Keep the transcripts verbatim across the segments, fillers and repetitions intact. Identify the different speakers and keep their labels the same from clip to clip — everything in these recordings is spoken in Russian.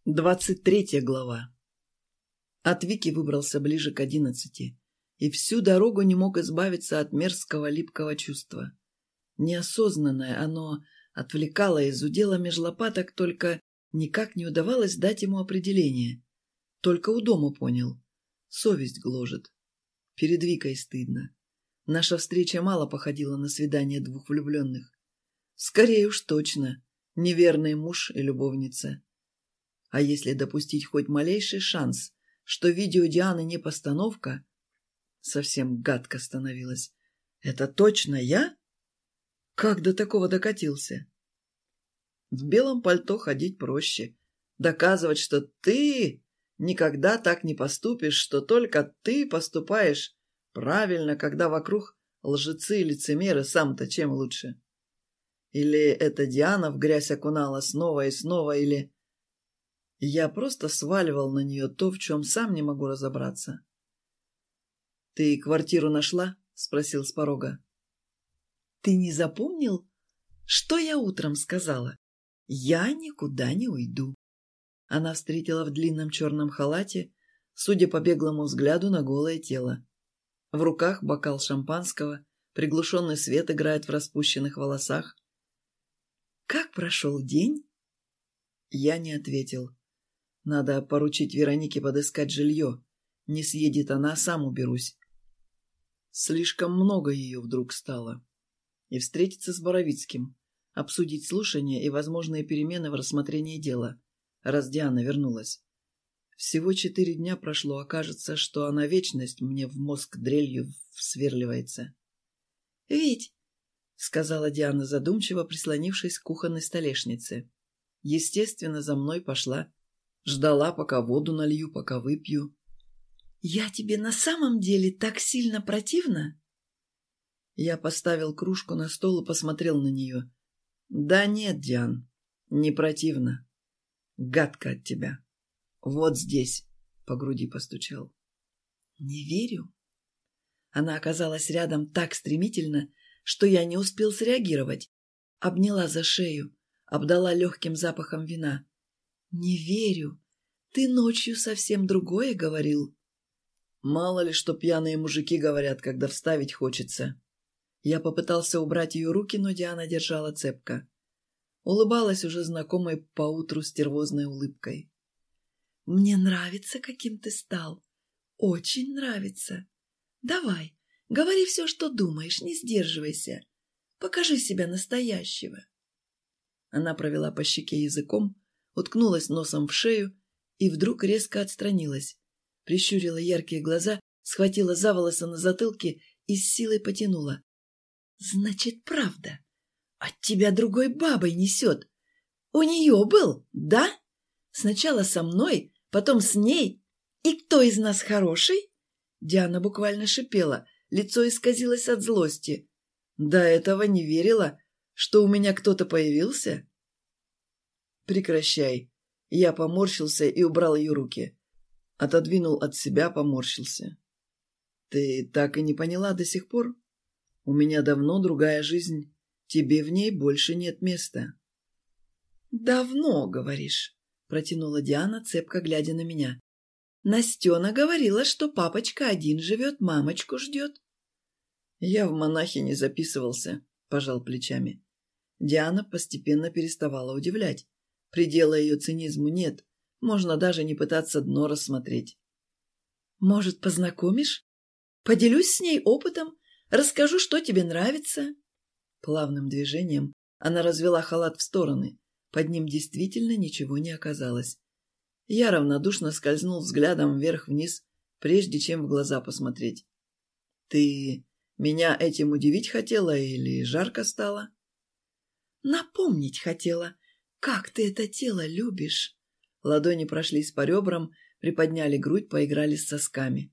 Speaker 1: Двадцать третья глава. От Вики выбрался ближе к одиннадцати и всю дорогу не мог избавиться от мерзкого липкого чувства. Неосознанное оно отвлекало и зудело меж лопаток, только никак не удавалось дать ему определение. Только у дома понял. Совесть гложет. Перед Викой стыдно. Наша встреча мало походила на свидание двух влюбленных. Скорее уж точно, неверный муж и любовница. А если допустить хоть малейший шанс, что видео Дианы не постановка, совсем гадко становилось. Это точно я? Как до такого докатился? В белом пальто ходить проще. Доказывать, что ты никогда так не поступишь, что только ты поступаешь правильно, когда вокруг лжецы и лицемеры, сам-то чем лучше? Или это Диана в грязь окунала снова и снова, или... Я просто сваливал на нее то, в чем сам не могу разобраться. «Ты квартиру нашла?» — спросил с порога. «Ты не запомнил, что я утром сказала? Я никуда не уйду». Она встретила в длинном черном халате, судя по беглому взгляду, на голое тело. В руках бокал шампанского, приглушенный свет играет в распущенных волосах. «Как прошел день?» Я не ответил. Надо поручить Веронике подыскать жилье. Не съедет она, сам уберусь. Слишком много ее вдруг стало. И встретиться с Боровицким, обсудить слушания и возможные перемены в рассмотрении дела, раз Диана вернулась. Всего четыре дня прошло, а кажется, что она вечность мне в мозг дрелью всверливается. — Вить, — сказала Диана задумчиво, прислонившись к кухонной столешнице. Естественно, за мной пошла. Ждала, пока воду налью, пока выпью. «Я тебе на самом деле так сильно противна?» Я поставил кружку на стол и посмотрел на нее. «Да нет, Диан, не противно. Гадко от тебя. Вот здесь», — по груди постучал. «Не верю». Она оказалась рядом так стремительно, что я не успел среагировать. Обняла за шею, обдала легким запахом вина. «Не верю. Ты ночью совсем другое говорил». Мало ли, что пьяные мужики говорят, когда вставить хочется. Я попытался убрать ее руки, но Диана держала цепко. Улыбалась уже знакомой поутру стервозной улыбкой. «Мне нравится, каким ты стал. Очень нравится. Давай, говори все, что думаешь, не сдерживайся. Покажи себя настоящего». Она провела по щеке языком, уткнулась носом в шею и вдруг резко отстранилась. Прищурила яркие глаза, схватила за волосы на затылке и с силой потянула. «Значит, правда. От тебя другой бабой несет. У нее был, да? Сначала со мной, потом с ней. И кто из нас хороший?» Диана буквально шипела, лицо исказилось от злости. До этого не верила, что у меня кто-то появился. «Прекращай». Я поморщился и убрал ее руки. Отодвинул от себя, поморщился. «Ты так и не поняла до сих пор? У меня давно другая жизнь. Тебе в ней больше нет места». «Давно, говоришь», — протянула Диана, цепко глядя на меня. «Настена говорила, что папочка один живет, мамочку ждет». «Я в монахи не записывался», — пожал плечами. Диана постепенно переставала удивлять. Предела ее цинизму нет, можно даже не пытаться дно рассмотреть. «Может, познакомишь? Поделюсь с ней опытом, расскажу, что тебе нравится». Плавным движением она развела халат в стороны, под ним действительно ничего не оказалось. Я равнодушно скользнул взглядом вверх-вниз, прежде чем в глаза посмотреть. «Ты меня этим удивить хотела или жарко стало?» «Напомнить хотела. Как ты это тело любишь?» Ладони прошлись по ребрам, приподняли грудь, поиграли с сосками.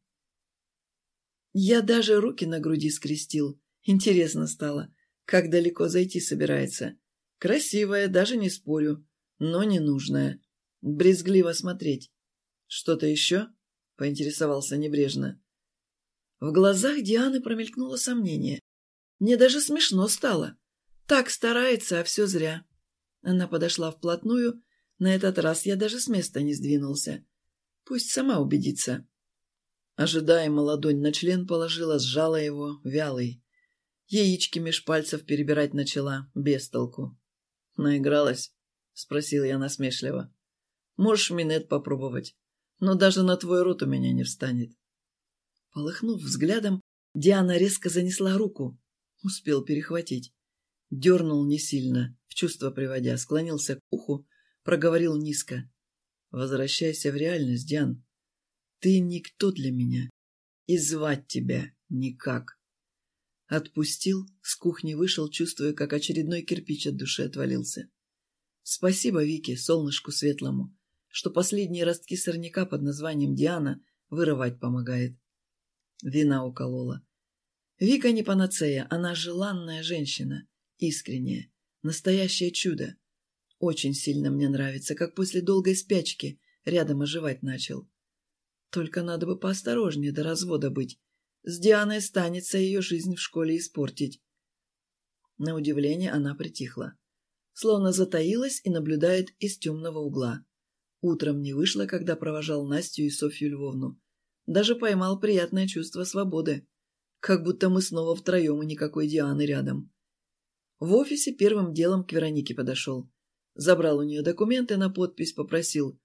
Speaker 1: Я даже руки на груди скрестил. Интересно стало, как далеко зайти собирается. Красивая, даже не спорю, но ненужная. Брезгливо смотреть. «Что-то еще?» — поинтересовался небрежно. В глазах Дианы промелькнуло сомнение. Мне даже смешно стало. Так старается, а все зря. Она подошла вплотную, На этот раз я даже с места не сдвинулся. Пусть сама убедится. Ожидаемо ладонь на член положила, сжала его, вялый. Яички меж пальцев перебирать начала, без толку. «Наигралась?» — спросил я насмешливо. «Можешь минет попробовать, но даже на твой рот у меня не встанет». Полыхнув взглядом, Диана резко занесла руку. Успел перехватить. Дернул не сильно, в чувство приводя, склонился к уху, проговорил низко. «Возвращайся в реальность, Диан. Ты никто для меня, и звать тебя никак». Отпустил, с кухни вышел, чувствуя, как очередной кирпич от души отвалился. Спасибо Вике, солнышку светлому, что последние ростки сорняка под названием Диана вырывать помогает. Вина уколола. Вика не панацея, она желанная женщина, искренняя, настоящее чудо. Очень сильно мне нравится, как после долгой спячки рядом оживать начал. Только надо бы поосторожнее до развода быть. С Дианой станется ее жизнь в школе испортить. На удивление она притихла. Словно затаилась и наблюдает из темного угла. Утром не вышла, когда провожал Настю и Софью Львовну. Даже поймал приятное чувство свободы. Как будто мы снова втроем и никакой Дианы рядом. В офисе первым делом к Веронике подошел. Забрал у нее документы на подпись, попросил.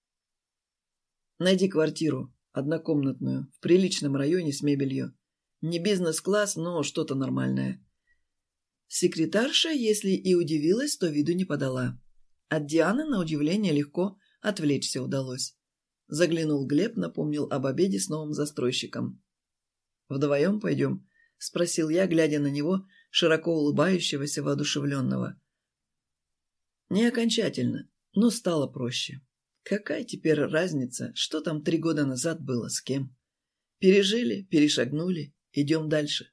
Speaker 1: «Найди квартиру. Однокомнатную, в приличном районе с мебелью. Не бизнес-класс, но что-то нормальное». Секретарша, если и удивилась, то виду не подала. От Дианы, на удивление, легко отвлечься удалось. Заглянул Глеб, напомнил об обеде с новым застройщиком. «Вдвоем пойдем?» — спросил я, глядя на него, широко улыбающегося, воодушевленного. Не окончательно, но стало проще. Какая теперь разница, что там три года назад было, с кем? Пережили, перешагнули, идем дальше.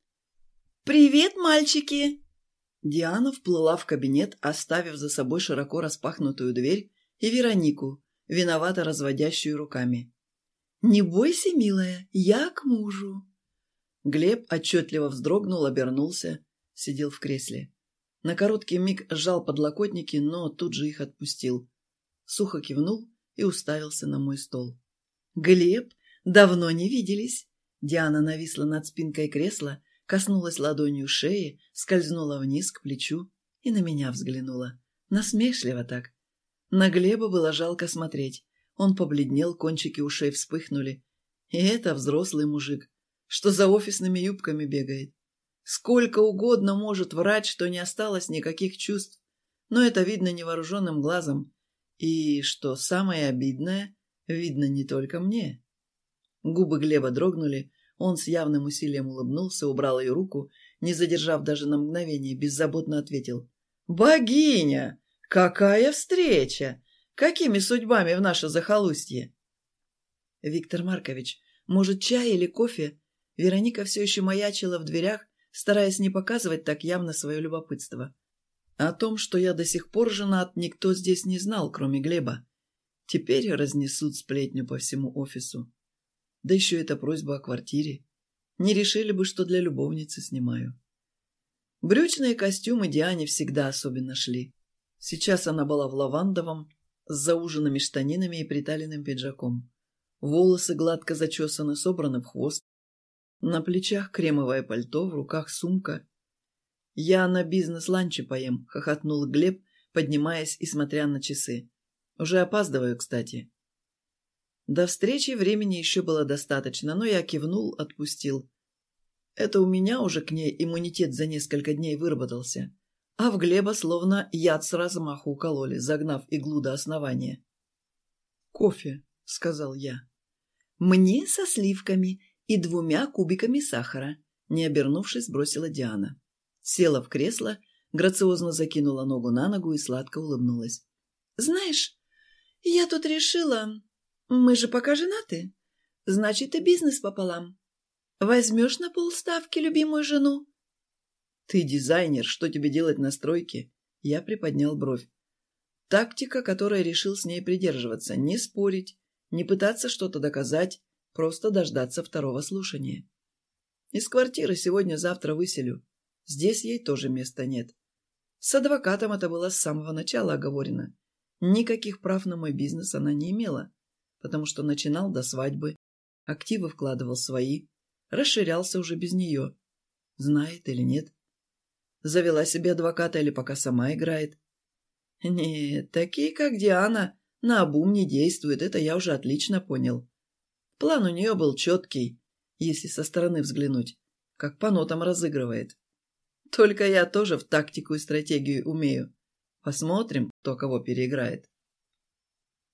Speaker 1: «Привет, мальчики!» Диана вплыла в кабинет, оставив за собой широко распахнутую дверь и Веронику, виновато разводящую руками. «Не бойся, милая, я к мужу». Глеб отчетливо вздрогнул, обернулся, сидел в кресле. На короткий миг сжал подлокотники, но тут же их отпустил. Сухо кивнул и уставился на мой стол. «Глеб, давно не виделись!» Диана нависла над спинкой кресла, коснулась ладонью шеи, скользнула вниз к плечу и на меня взглянула. Насмешливо так. На Глеба было жалко смотреть. Он побледнел, кончики ушей вспыхнули. И это взрослый мужик, что за офисными юбками бегает. Сколько угодно может врать, что не осталось никаких чувств, но это видно невооруженным глазом. И, что самое обидное, видно не только мне. Губы Глеба дрогнули, он с явным усилием улыбнулся, убрал ее руку, не задержав даже на мгновение, беззаботно ответил. «Богиня! Какая встреча! Какими судьбами в наше захолустье?» «Виктор Маркович, может, чай или кофе?» Вероника все еще маячила в дверях, стараясь не показывать так явно свое любопытство. О том, что я до сих пор женат, никто здесь не знал, кроме Глеба. Теперь разнесут сплетню по всему офису. Да еще эта просьба о квартире. Не решили бы, что для любовницы снимаю. Брючные костюмы Диане всегда особенно шли. Сейчас она была в лавандовом, с зауженными штанинами и приталенным пиджаком. Волосы гладко зачесаны, собраны в хвост. На плечах кремовое пальто, в руках сумка. «Я на бизнес-ланче поем», — хохотнул Глеб, поднимаясь и смотря на часы. «Уже опаздываю, кстати». До встречи времени еще было достаточно, но я кивнул, отпустил. Это у меня уже к ней иммунитет за несколько дней выработался, а в Глеба словно яд с размаху укололи, загнав иглу до основания. «Кофе», — сказал я. «Мне со сливками и двумя кубиками сахара», — не обернувшись, бросила Диана. Села в кресло, грациозно закинула ногу на ногу и сладко улыбнулась. «Знаешь, я тут решила, мы же пока женаты, значит и бизнес пополам. Возьмешь на полставки любимую жену?» «Ты дизайнер, что тебе делать на стройке?» Я приподнял бровь. Тактика, которой решил с ней придерживаться, не спорить, не пытаться что-то доказать, просто дождаться второго слушания. Из квартиры сегодня-завтра выселю. Здесь ей тоже места нет. С адвокатом это было с самого начала оговорено. Никаких прав на мой бизнес она не имела, потому что начинал до свадьбы, активы вкладывал свои, расширялся уже без нее. Знает или нет? Завела себе адвоката или пока сама играет? Нет, такие, как Диана, наобум не действуют, это я уже отлично понял. План у нее был четкий, если со стороны взглянуть, как по нотам разыгрывает. Только я тоже в тактику и стратегию умею. Посмотрим, кто кого переиграет.